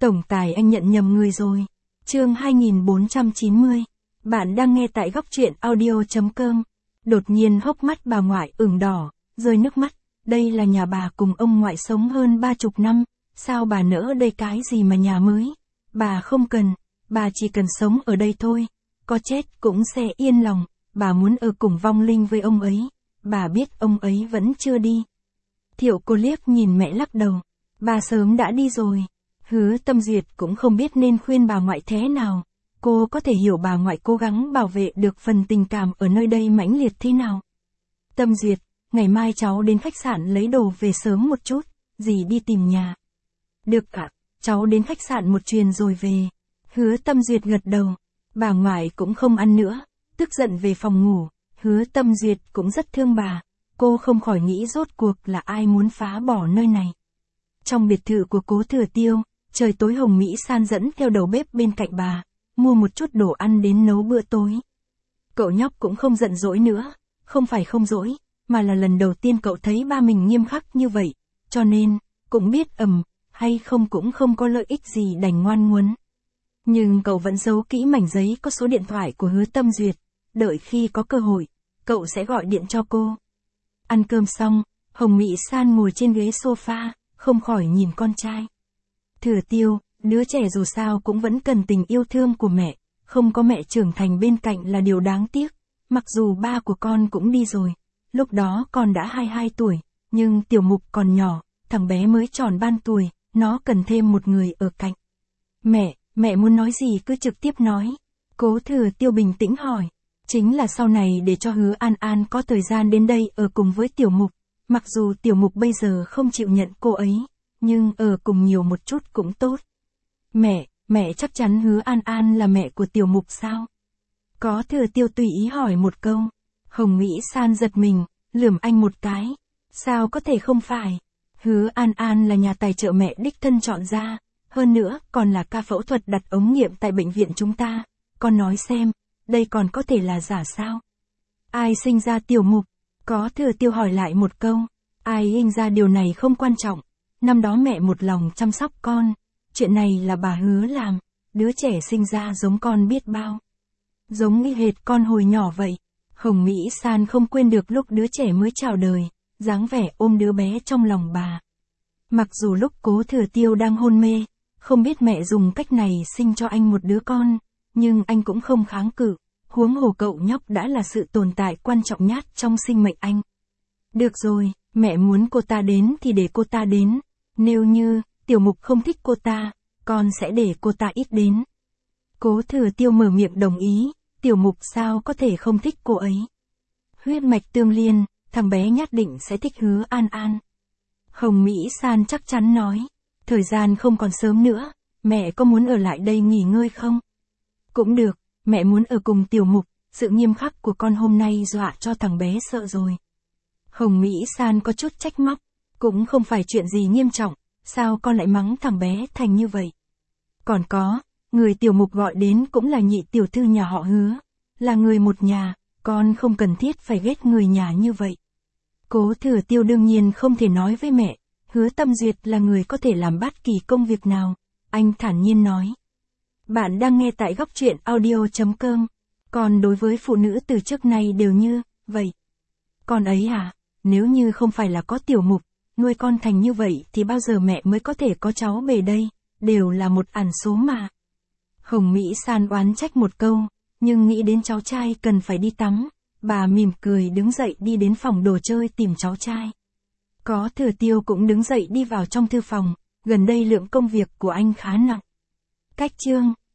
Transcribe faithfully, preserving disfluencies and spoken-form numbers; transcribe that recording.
Tổng tài anh nhận nhầm người rồi. Chương hai nghìn bốn trăm chín mươi. Bạn đang nghe tại góc truyện audio chấm com. Đột nhiên hốc mắt bà ngoại ửng đỏ, rơi nước mắt. Đây là nhà bà cùng ông ngoại sống hơn ba chục năm, sao bà nỡ đây cái gì mà nhà mới? Bà không cần, bà chỉ cần sống ở đây thôi. Có chết cũng sẽ yên lòng, bà muốn ở cùng vong linh với ông ấy. Bà biết ông ấy vẫn chưa đi. Thiệu cô liếc nhìn mẹ lắc đầu. Bà sớm đã đi rồi. Hứa Tâm Duyệt cũng không biết nên khuyên bà ngoại thế nào. Cô có thể hiểu bà ngoại cố gắng bảo vệ được phần tình cảm ở nơi đây mãnh liệt thế nào. Tâm Duyệt, ngày mai cháu đến khách sạn lấy đồ về sớm một chút, dì đi tìm nhà. Được ạ, cháu đến khách sạn một chuyền rồi về. Hứa Tâm Duyệt gật đầu. Bà ngoại cũng không ăn nữa, tức giận về phòng ngủ. Hứa Tâm Duyệt cũng rất thương bà. Cô không khỏi nghĩ rốt cuộc là ai muốn phá bỏ nơi này. Trong biệt thự của Cố Thừa Tiêu, trời tối Hồng Mỹ San dẫn theo đầu bếp bên cạnh bà, mua một chút đồ ăn đến nấu bữa tối. Cậu nhóc cũng không giận dỗi nữa, không phải không dỗi, mà là lần đầu tiên cậu thấy ba mình nghiêm khắc như vậy, cho nên, cũng biết ầm, hay không cũng không có lợi ích gì đành ngoan ngoãn. Nhưng cậu vẫn giấu kỹ mảnh giấy có số điện thoại của Hứa Tâm Duyệt, đợi khi có cơ hội, cậu sẽ gọi điện cho cô. Ăn cơm xong, Hồng Mỹ San ngồi trên ghế sofa, không khỏi nhìn con trai. Thừa Tiêu, đứa trẻ dù sao cũng vẫn cần tình yêu thương của mẹ, không có mẹ trưởng thành bên cạnh là điều đáng tiếc, mặc dù ba của con cũng đi rồi, lúc đó con đã hai mươi hai tuổi, nhưng Tiểu Mục còn nhỏ, thằng bé mới tròn ban tuổi, nó cần thêm một người ở cạnh. Mẹ, mẹ muốn nói gì cứ trực tiếp nói. Cố Thừa Tiêu bình tĩnh hỏi. Chính là sau này để cho Hứa An An có thời gian đến đây ở cùng với Tiểu Mục, mặc dù Tiểu Mục bây giờ không chịu nhận cô ấy, nhưng ở cùng nhiều một chút cũng tốt. Mẹ, mẹ chắc chắn Hứa An An là mẹ của Tiểu Mục sao? Có Thừa Tiêu tùy ý hỏi một câu. Hồng Mỹ San giật mình, lườm anh một cái. Sao có thể không phải? Hứa An An là nhà tài trợ mẹ đích thân chọn ra, hơn nữa còn là ca phẫu thuật đặt ống nghiệm tại bệnh viện chúng ta. Con nói xem, đây còn có thể là giả sao? Ai sinh ra Tiểu Mục? Có Thừa Tiêu hỏi lại một câu. Ai sinh ra điều này không quan trọng. Năm đó mẹ một lòng chăm sóc con. Chuyện này là bà Hứa làm. Đứa trẻ sinh ra giống con biết bao. Giống y hệt con hồi nhỏ vậy. Hồng Mỹ San không quên được lúc đứa trẻ mới chào đời, dáng vẻ ôm đứa bé trong lòng bà. Mặc dù lúc Cố Thừa Tiêu đang hôn mê, không biết mẹ dùng cách này sinh cho anh một đứa con, nhưng anh cũng không kháng cự. Huống hồ cậu nhóc đã là sự tồn tại quan trọng nhất trong sinh mệnh anh. Được rồi, mẹ muốn cô ta đến thì để cô ta đến. Nếu như Tiểu Mục không thích cô ta, con sẽ để cô ta ít đến. Cố Thừa Tiêu mở miệng đồng ý. Tiểu Mục sao có thể không thích cô ấy? Huyết mạch tương liên, thằng bé nhất định sẽ thích Hứa An An. Hồng Mỹ San chắc chắn nói. Thời gian không còn sớm nữa, mẹ có muốn ở lại đây nghỉ ngơi không? Cũng được, mẹ muốn ở cùng Tiểu Mục, sự nghiêm khắc của con hôm nay dọa cho thằng bé sợ rồi. Hồng Mỹ San có chút trách móc, cũng không phải chuyện gì nghiêm trọng, sao con lại mắng thằng bé thành như vậy? Còn có, người Tiểu Mục gọi đến cũng là nhị tiểu thư nhà họ Hứa, là người một nhà, con không cần thiết phải ghét người nhà như vậy. Cố Thừa Tiêu đương nhiên không thể nói với mẹ, Hứa Tâm Duyệt là người có thể làm bất kỳ công việc nào, anh thản nhiên nói. Bạn đang nghe tại góc truyện audio chấm com. Còn đối với phụ nữ từ trước nay đều như vậy. Con ấy à, nếu như không phải là có Tiểu Mục, nuôi con thành như vậy thì bao giờ mẹ mới có thể có cháu về đây, đều là một ẩn số mà. Hồng Mỹ San oán trách một câu, nhưng nghĩ đến cháu trai cần phải đi tắm, bà mỉm cười đứng dậy đi đến phòng đồ chơi tìm cháu trai. Có Thừa Tiêu cũng đứng dậy đi vào trong thư phòng, gần đây lượng công việc của anh khá nặng. Cách chương